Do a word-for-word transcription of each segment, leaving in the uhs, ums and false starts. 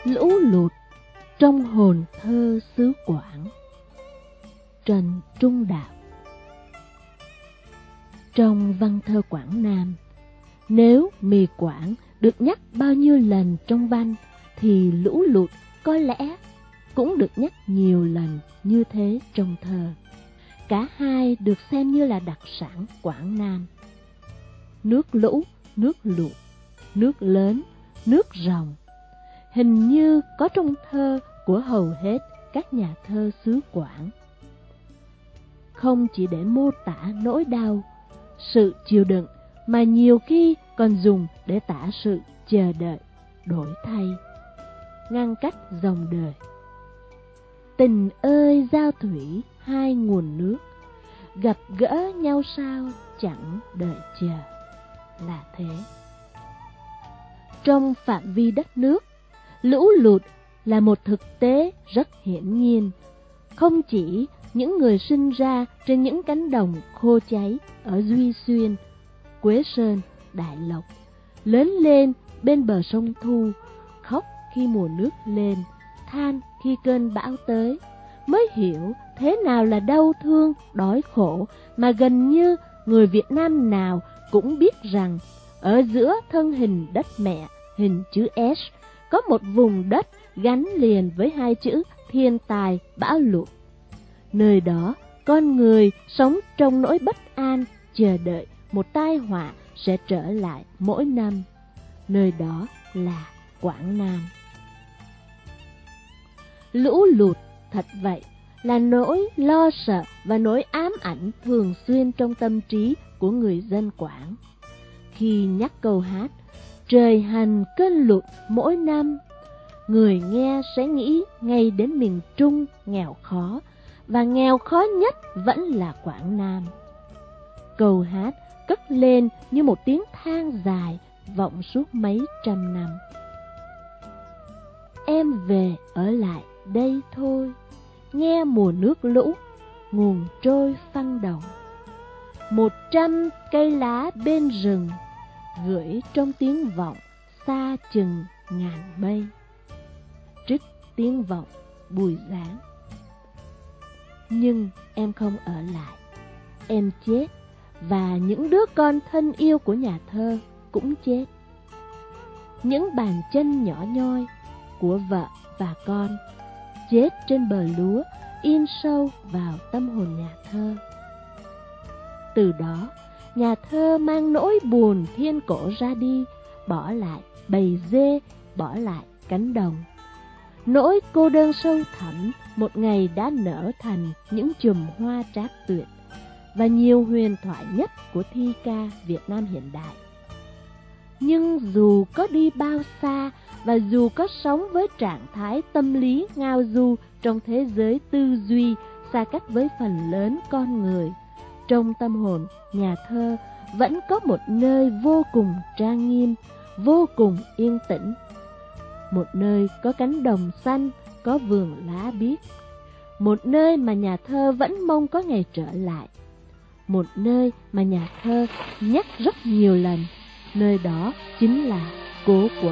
lũ lụt trong hồn thơ xứ Quảng. Trần Trung Đạo. Trong văn thơ Quảng Nam, nếu mì Quảng được nhắc bao nhiêu lần trong văn thì lũ lụt có lẽ cũng được nhắc nhiều lần như thế trong thơ. Cả hai được xem như là đặc sản Quảng Nam. Nước lũ, nước lụt, nước lớn, nước ròng, hình như có trong thơ của hầu hết các nhà thơ xứ Quảng. Không chỉ để mô tả nỗi đau, sự chịu đựng, mà nhiều khi còn dùng để tả sự chờ đợi, đổi thay, ngăn cách dòng đời. Tình ơi giao thủy hai nguồn nước, gặp gỡ nhau sao chẳng đợi chờ, là thế. Trong phạm vi đất nước, lũ lụt là một thực tế rất hiển nhiên. Không chỉ những người sinh ra trên những cánh đồng khô cháy ở Duy Xuyên, Quế Sơn, Đại Lộc, lớn lên bên bờ sông Thu, khóc khi mùa nước lên, than khi cơn bão tới, mới hiểu thế nào là đau thương, đói khổ, mà gần như người Việt Nam nào cũng biết rằng ở giữa thân hình đất mẹ hình chữ S có một vùng đất gắn liền với hai chữ thiên tai bão lụt. Nơi đó con người sống trong nỗi bất an, chờ đợi một tai họa sẽ trở lại mỗi năm. Nơi đó là Quảng Nam. Lũ lụt thật vậy là nỗi lo sợ và nỗi ám ảnh thường xuyên trong tâm trí của người dân Quảng. Khi nhắc câu hát trời hành cơn lụt mỗi năm, người nghe sẽ nghĩ ngay đến miền Trung nghèo khó, và nghèo khó nhất vẫn là Quảng Nam. Câu hát cất lên như một tiếng than dài vọng suốt mấy trăm năm. Em về ở lại đây thôi, nghe mùa nước lũ nguồn trôi phăng đồng. Một trăm cây lá bên rừng gửi trong tiếng vọng xa chừng ngàn mây. Trích tiếng vọng Bùi Giáng. Nhưng em không ở lại, em chết, và những đứa con thân yêu của nhà thơ cũng chết. Những bàn chân nhỏ nhoi của vợ và con chết trên bờ lúa, in sâu vào tâm hồn nhà thơ. Từ đó, nhà thơ mang nỗi buồn thiên cổ ra đi, bỏ lại bầy dê, bỏ lại cánh đồng. Nỗi cô đơn sâu thẳm một ngày đã nở thành những chùm hoa trác tuyệt và nhiều huyền thoại nhất của thi ca Việt Nam hiện đại. Nhưng dù có đi bao xa và dù có sống với trạng thái tâm lý ngao du trong thế giới tư duy xa cách với phần lớn con người, trong tâm hồn nhà thơ vẫn có một nơi vô cùng trang nghiêm, vô cùng yên tĩnh. Một nơi có cánh đồng xanh, có vườn lá biếc. Một nơi mà nhà thơ vẫn mong có ngày trở lại. Một nơi mà nhà thơ nhắc rất nhiều lần. Nơi đó chính là Cố Quận.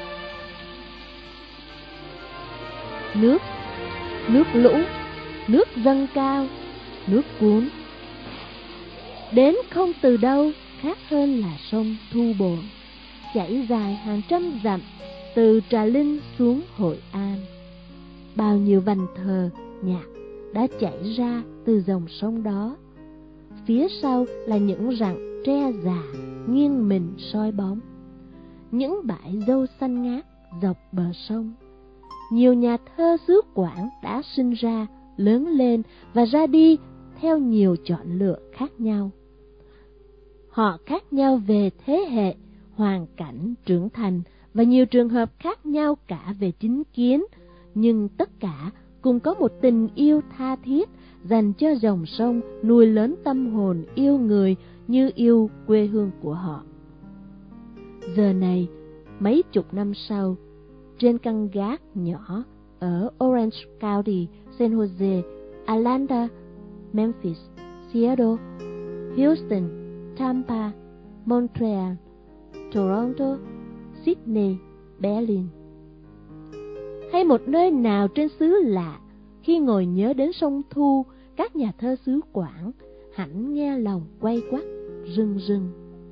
Nước, nước lũ, nước dâng cao, nước cuốn. Đến không từ đâu khác hơn là sông Thu Bồn, chảy dài hàng trăm dặm từ Trà Linh xuống Hội An. Bao nhiêu văn thơ, nhạc đã chảy ra từ dòng sông đó. Phía sau là những rặng tre già nghiêng mình soi bóng, những bãi dâu xanh ngát dọc bờ sông. Nhiều nhà thơ xứ Quảng đã sinh ra, lớn lên và ra đi theo nhiều chọn lựa khác nhau. Họ khác nhau về thế hệ, hoàn cảnh trưởng thành và nhiều trường hợp khác nhau cả về chính kiến, nhưng tất cả cùng có một tình yêu tha thiết dành cho dòng sông nuôi lớn tâm hồn yêu người như yêu quê hương của họ. Giờ này, mấy chục năm sau, trên căn gác nhỏ ở Orange County, San Jose, Atlanta, Memphis, Seattle, Houston, Tampa, Montreal, Toronto, Sydney, Berlin. hay một nơi nào trên xứ lạ, khi ngồi nhớ đến sông Thu, các nhà thơ xứ Quảng, hẳn nghe lòng quay quắt, rưng rưng.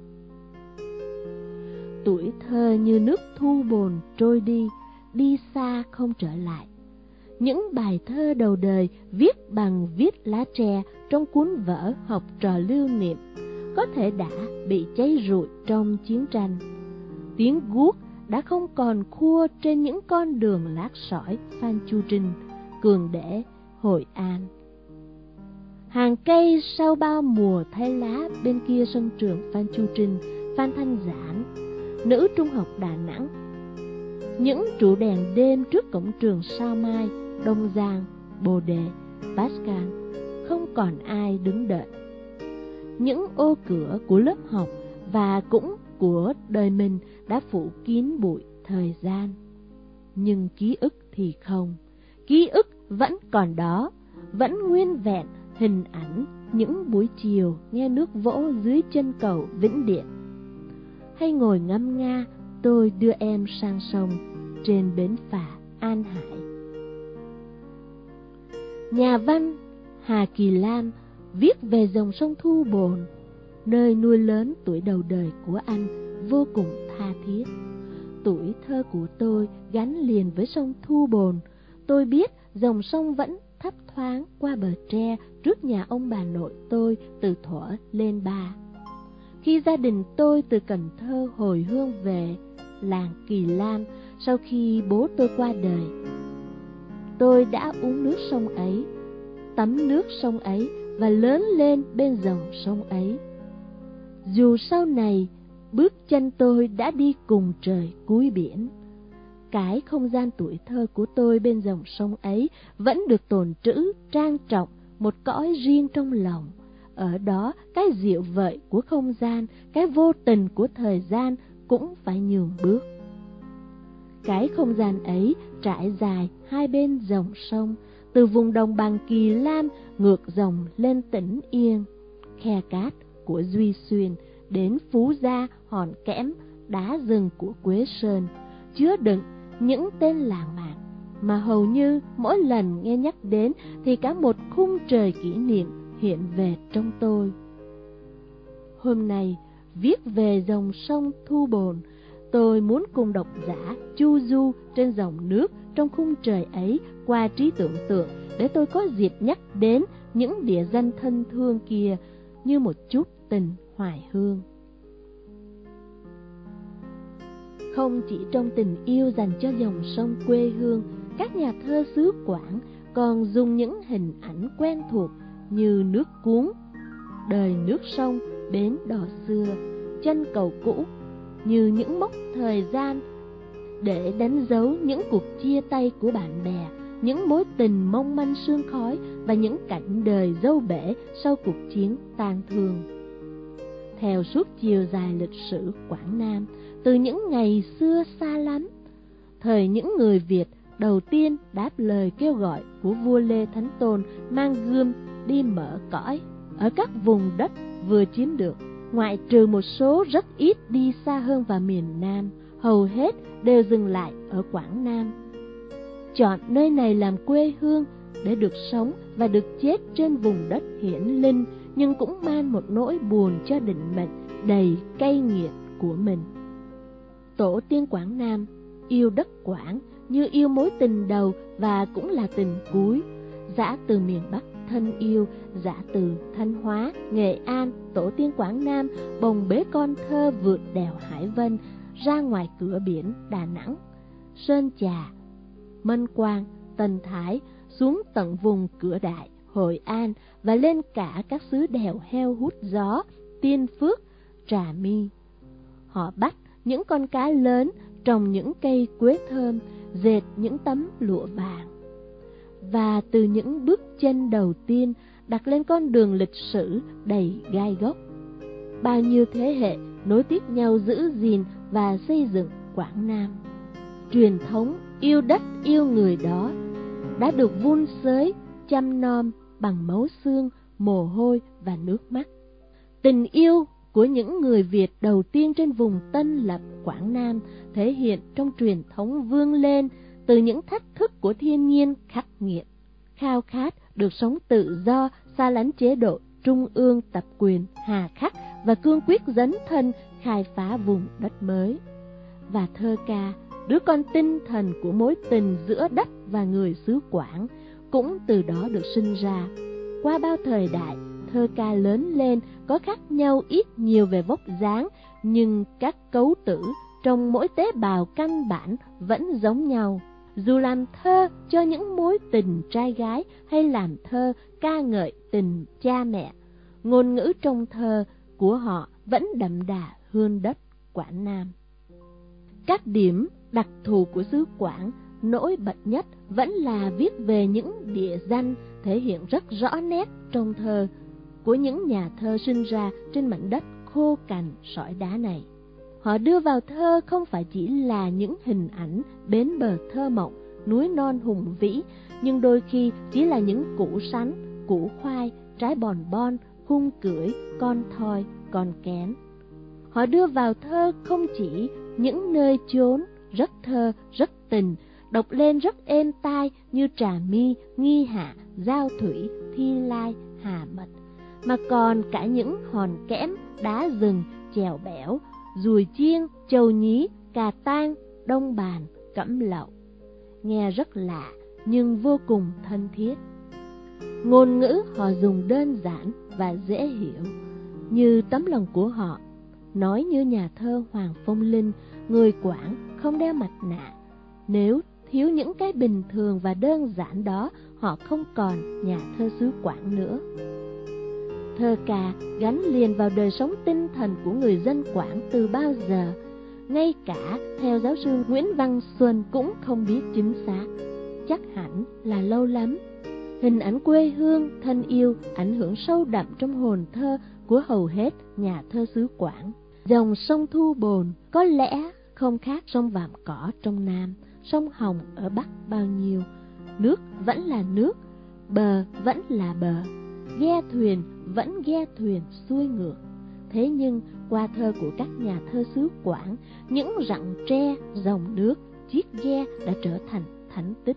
Tuổi thơ như nước thu bồn trôi đi, đi xa không trở lại. Những bài thơ đầu đời viết bằng viết lá tre trong cuốn vở học trò lưu niệm, có thể đã bị cháy rụi trong chiến tranh. Tiếng guốc đã không còn khua trên những con đường lát sỏi Phan Chu Trinh, Cường Để, Hội An. Hàng cây sau bao mùa thay lá bên kia sân trường Phan Chu Trinh, Phan Thanh Giản, Nữ Trung học Đà Nẵng. Những trụ đèn đêm trước cổng trường Sao Mai, Đông Giang, Bồ Đề, Pascal, không còn ai đứng đợi. Những ô cửa của lớp học và cũng của đời mình đã phủ kín bụi thời gian. Nhưng ký ức thì không, ký ức vẫn còn đó, vẫn nguyên vẹn hình ảnh những buổi chiều nghe nước vỗ dưới chân cầu Vĩnh Điện. Hay ngồi ngâm nga tôi đưa em sang sông trên bến phà An Hải. Nhà văn Hà Kỳ Lam viết về dòng sông Thu Bồn, nơi nuôi lớn tuổi đầu đời của anh vô cùng tha thiết. Tuổi thơ của tôi gắn liền với sông Thu Bồn. Tôi biết dòng sông vẫn thấp thoáng qua bờ tre trước nhà ông bà nội tôi từ thuở lên ba. Khi gia đình tôi từ Cần Thơ hồi hương về làng Kỳ Lam sau khi bố tôi qua đời, tôi đã uống nước sông ấy, tắm nước sông ấy và lớn lên bên dòng sông ấy. Dù sau này bước chân tôi đã đi cùng trời cuối biển, cái không gian tuổi thơ của tôi bên dòng sông ấy vẫn được tồn trữ trang trọng một cõi riêng trong lòng. Ở đó cái dịu vợi của không gian, cái vô tình của thời gian cũng phải nhường bước. Cái không gian ấy trải dài hai bên dòng sông, từ vùng đồng bằng Kỳ Lam ngược dòng lên tỉnh Yên, Khe Cát của Duy Xuyên đến Phú Gia, Hòn Kẽm, Đá Rừng của Quế Sơn, chứa đựng những tên làng mạc mà hầu như mỗi lần nghe nhắc đến thì cả một khung trời kỷ niệm hiện về trong tôi. Hôm nay viết về dòng sông Thu Bồn, tôi muốn cùng độc giả chu du trên dòng nước trong khung trời ấy qua trí tưởng tượng, để tôi có dịp nhắc đến những địa danh thân thương kia như một chút tình hoài hương. Không chỉ trong tình yêu dành cho dòng sông quê hương, các nhà thơ xứ Quảng còn dùng những hình ảnh quen thuộc như nước cuốn, đời nước sông, bến đò xưa, chân cầu cũ, như những mốc thời gian để đánh dấu những cuộc chia tay của bạn bè, những mối tình mong manh sương khói và những cảnh đời dâu bể sau cuộc chiến tang thương. Theo suốt chiều dài lịch sử Quảng Nam, từ những ngày xưa xa lắm, thời những người Việt đầu tiên đáp lời kêu gọi của vua Lê Thánh Tôn mang gươm đi mở cõi ở các vùng đất vừa chiếm được, ngoại trừ một số rất ít đi xa hơn vào miền Nam, hầu hết đều dừng lại ở Quảng Nam. Chọn nơi này làm quê hương để được sống và được chết trên vùng đất hiển linh, nhưng cũng mang một nỗi buồn cho định mệnh đầy cay nghiệt của mình. Tổ tiên Quảng Nam yêu đất Quảng như yêu mối tình đầu và cũng là tình cuối. Dã từ miền Bắc thân yêu, dã từ Thanh Hóa, Nghệ An, tổ tiên Quảng Nam bồng bế con thơ vượt đèo Hải Vân ra ngoài cửa biển Đà Nẵng, Sơn Trà, Mân Quang, Tân Thái, xuống tận vùng Cửa Đại, Hội An và lên cả các xứ đèo heo hút gió, Tiên Phước, Trà My. Họ bắt những con cá lớn, trồng những cây quế thơm, dệt những tấm lụa vàng. Và từ những bước chân đầu tiên đặt lên con đường lịch sử đầy gai góc, bao nhiêu thế hệ nối tiếp nhau giữ gìn và xây dựng Quảng Nam. Truyền thống yêu đất yêu người đó đã được vun xới, chăm nom bằng máu xương, mồ hôi và nước mắt. Tình yêu của những người Việt đầu tiên trên vùng Tân Lập Quảng Nam thể hiện trong truyền thống vươn lên từ những thách thức của thiên nhiên khắc nghiệt, khao khát được sống tự do, xa lánh chế độ trung ương tập quyền hà khắc và cương quyết dấn thân khai phá vùng đất mới. Và thơ ca, đứa con tinh thần của mối tình giữa đất và người xứ Quảng, cũng từ đó được sinh ra. Qua bao thời đại, thơ ca lớn lên có khác nhau ít nhiều về vóc dáng, nhưng các cấu tử trong mỗi tế bào căn bản vẫn giống nhau. Dù làm thơ cho những mối tình trai gái hay làm thơ ca ngợi tình cha mẹ, ngôn ngữ trong thơ của họ vẫn đậm đà hương đất Quảng Nam. Các điểm đặc thù của xứ Quảng nổi bật nhất vẫn là viết về những địa danh thể hiện rất rõ nét trong thơ của những nhà thơ sinh ra trên mảnh đất khô cằn sỏi đá này. Họ đưa vào thơ không phải chỉ là những hình ảnh bến bờ thơ mộng, núi non hùng vĩ, nhưng đôi khi chỉ là những củ sắn, củ khoai, trái bòn bon, hung cưỡi, con thoi, con kén. Họ đưa vào thơ không chỉ những nơi chốn rất thơ, rất tình, đọc lên rất êm tai như Trà My, Nghi Hạ, Giao Thủy, Thi Lai, Hà Mật, mà còn cả những hòn kẽm, đá rừng, chèo bẻo, dùi chiên, châu nhí, cà tang, đông bàn, cẩm lậu. Nghe rất lạ nhưng vô cùng thân thiết. Ngôn ngữ họ dùng đơn giản và dễ hiểu, như tấm lòng của họ. Nói như nhà thơ Hoàng Phong Linh, người Quảng không đeo mặt nạ. Nếu thiếu những cái bình thường và đơn giản đó, họ không còn nhà thơ xứ Quảng nữa. Thơ ca gắn liền vào đời sống tinh thần của người dân Quảng từ bao giờ, ngay cả theo giáo sư Nguyễn Văn Xuân cũng không biết chính xác. Chắc hẳn là lâu lắm. Hình ảnh quê hương thân yêu ảnh hưởng sâu đậm trong hồn thơ của hầu hết nhà thơ xứ Quảng. Dòng sông Thu Bồn có lẽ không khác sông Vàm Cỏ trong Nam, sông Hồng ở Bắc bao nhiêu. Nước vẫn là nước, bờ vẫn là bờ, ghe thuyền vẫn ghe thuyền xuôi ngược. Thế nhưng qua thơ của các nhà thơ xứ Quảng, những rặng tre, dòng nước, chiếc ghe đã trở thành thánh tích.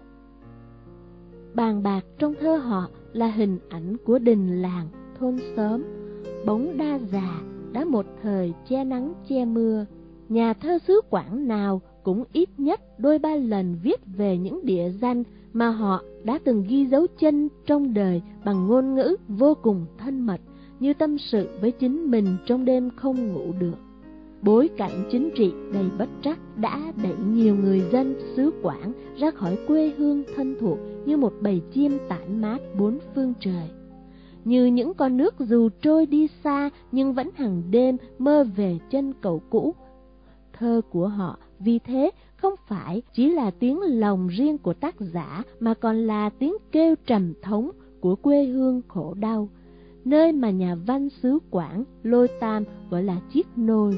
Bàn bạc trong thơ họ là hình ảnh của đình làng, thôn xóm, bóng đa già đã một thời che nắng che mưa. Nhà thơ xứ Quảng nào cũng ít nhất đôi ba lần viết về những địa danh mà họ đã từng ghi dấu chân trong đời bằng ngôn ngữ vô cùng thân mật, như tâm sự với chính mình trong đêm không ngủ được. Bối cảnh chính trị đầy bất trắc đã đẩy nhiều người dân xứ Quảng ra khỏi quê hương thân thuộc như một bầy chim tản mát bốn phương trời. Như những con nước dù trôi đi xa nhưng vẫn hàng đêm mơ về chân cầu cũ. Thơ của họ vì thế không phải chỉ là tiếng lòng riêng của tác giả, mà còn là tiếng kêu trầm thống của quê hương khổ đau, nơi mà nhà văn xứ Quảng Lôi Tam gọi là chiếc nôi.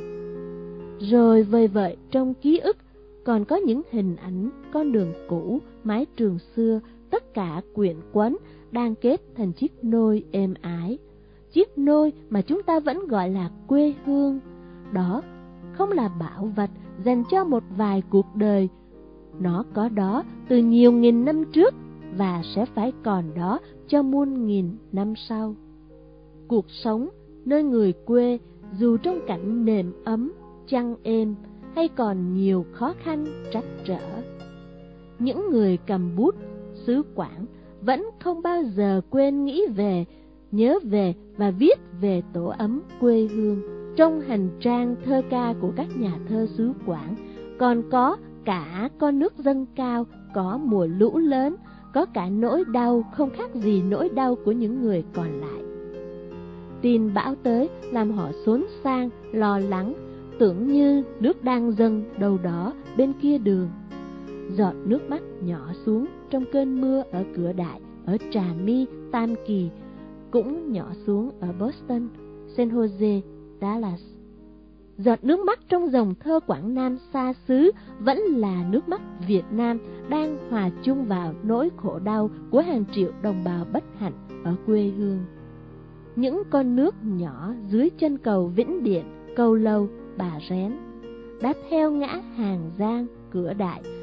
Rồi vời vợi trong ký ức còn có những hình ảnh con đường cũ, mái trường xưa, tất cả quyện quấn đang kết thành chiếc nôi êm ái. Chiếc nôi mà chúng ta vẫn gọi là quê hương. Đó không là bảo vật dành cho một vài cuộc đời. Nó có đó từ nhiều nghìn năm trước và sẽ phải còn đó cho muôn nghìn năm sau. Cuộc sống nơi người quê dù trong cảnh nềm ấm, chăn êm hay còn nhiều khó khăn trắc trở, những người cầm bút xứ Quảng vẫn không bao giờ quên nghĩ về, nhớ về và viết về tổ ấm quê hương. Trong hành trang thơ ca của các nhà thơ xứ Quảng còn có cả con nước dâng cao, có mùa lũ lớn, có cả nỗi đau không khác gì nỗi đau của những người còn lại. Tin bão tới làm họ xốn sang, lo lắng, tưởng như nước đang dâng đâu đó bên kia đường. Giọt nước mắt nhỏ xuống trong cơn mưa ở Cửa Đại, ở Trà My, Tam Kỳ, cũng nhỏ xuống ở Boston, San Jose, Dallas. Giọt nước mắt trong dòng thơ Quảng Nam xa xứ vẫn là nước mắt Việt Nam đang hòa chung vào nỗi khổ đau của hàng triệu đồng bào bất hạnh ở quê hương. Những con nước nhỏ dưới chân cầu Vĩnh Điện, Cầu Lâu, Bà Rén đã theo ngã Hàng Giang, Cửa Đại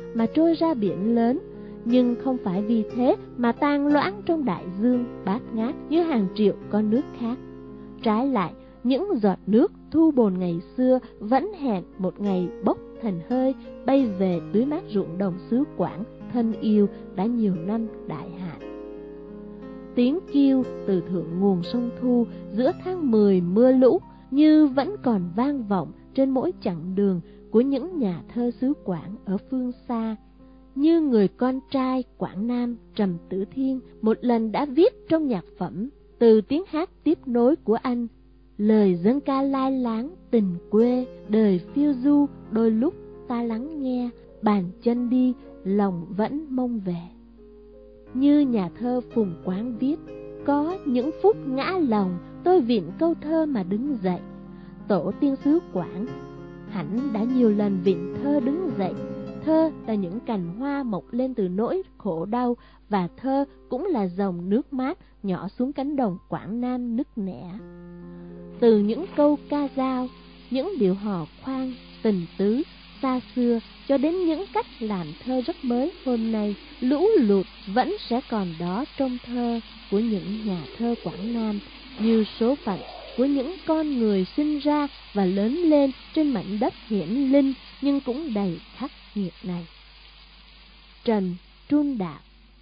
mà trôi ra biển lớn, nhưng không phải vì thế mà tan loãng trong đại dương bát ngát như hàng triệu con nước khác. Trái lại, những giọt nước thu bồn ngày xưa vẫn hẹn một ngày bốc thành hơi bay về tưới mát ruộng đồng xứ Quảng thân yêu đã nhiều năm đại hạn. Tiếng kêu từ thượng nguồn sông Thu giữa tháng mười mưa lũ như vẫn còn vang vọng trên mỗi chặng đường của những nhà thơ xứ Quảng ở phương xa, như người con trai Quảng Nam Trầm Tử Thiên một lần đã viết trong nhạc phẩm từ tiếng hát tiếp nối của anh: lời dân ca lai láng tình quê, đời phiêu du đôi lúc ta lắng nghe, bàn chân đi lòng vẫn mong về. Như nhà thơ Phùng Quán viết: có những phút ngã lòng, tôi vịn câu thơ mà đứng dậy. Tổ tiên xứ Quảng hẳn đã nhiều lần vịn thơ đứng dậy. Thơ là những cành hoa mọc lên từ nỗi khổ đau, và thơ cũng là dòng nước mát nhỏ xuống cánh đồng Quảng Nam nức nẻ. Từ những câu ca dao, những điệu hò khoan, tình tứ xa xưa cho đến những cách làm thơ rất mới hôm nay, lũ lụt vẫn sẽ còn đó trong thơ của những nhà thơ Quảng Nam, như số phận của những con người sinh ra và lớn lên trên mảnh đất hiển linh nhưng cũng đầy khắc nghiệt này. Trần Trung Đạo.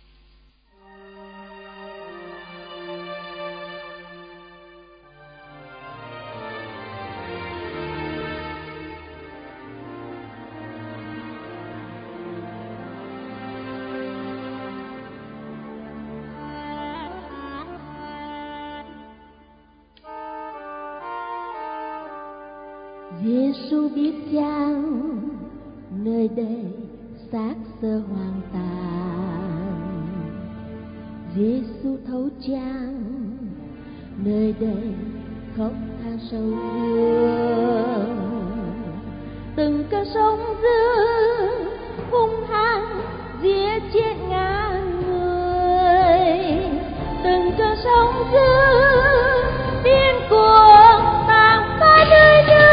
Giêsu biết chăng nơi đây xác xơ hoang tàn, Giêsu thấu chăng nơi đây khóc than sâu thương, từng cơn sóng dữ hung hăng giết chết ngàn người, từng cơn sóng dữ điên cuồng tàn phá nơi đây.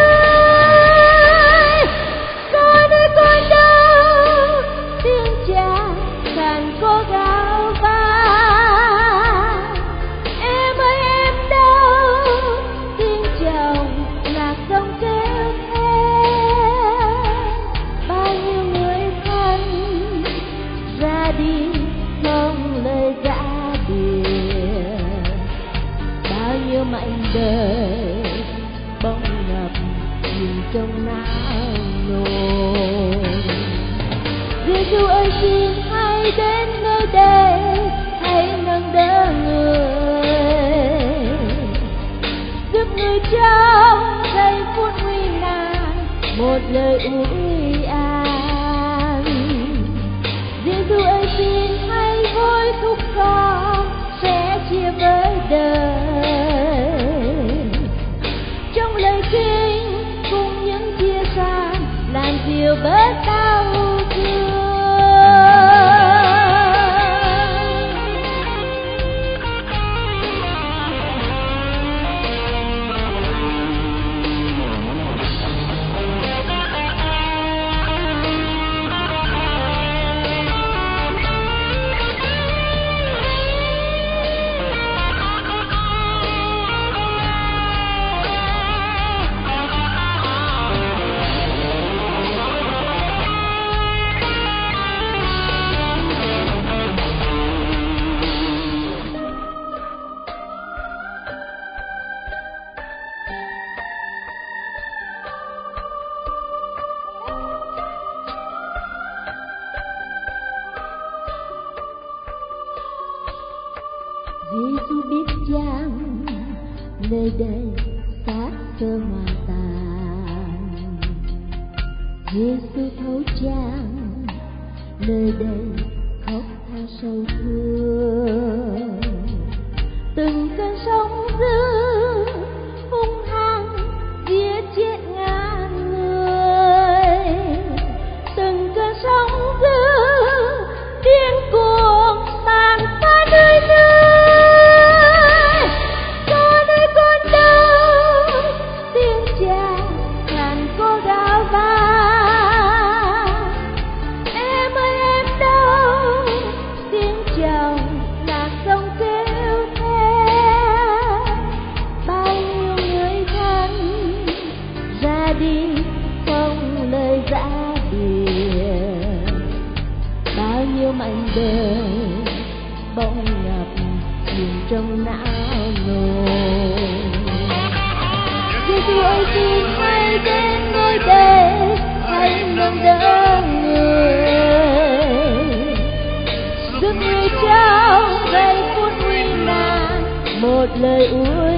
Đời bỗng ngập nhìn trong não nồi. Giêsu ơi xin hãy đến nơi đây, hãy nâng đỡ người, giúp người trong giây phút nguy nan một lời ủi an. Giêsu ơi xin hãy hối thúc con sẽ chia với đời, cùng những chia xa làm dịu bớt đau thương. Giêsu biết chăng nơi đây xác xơ hoang tàn, Giêsu thấu chăng nơi đây khóc than sâu thương, từng cơn sóng dữ hung hăng giết chết ngàn người, từng cơn sóng dữ điên cuồng tàn phá nơi nơi. Em bao nhiêu mảnh đời bỗng ngập chìm trong não nồi. Giêsu ơi xin hãy đến ngôi đây, hãy nâng đỡ người, giúp người trong giây phút nguy nan một lời ủi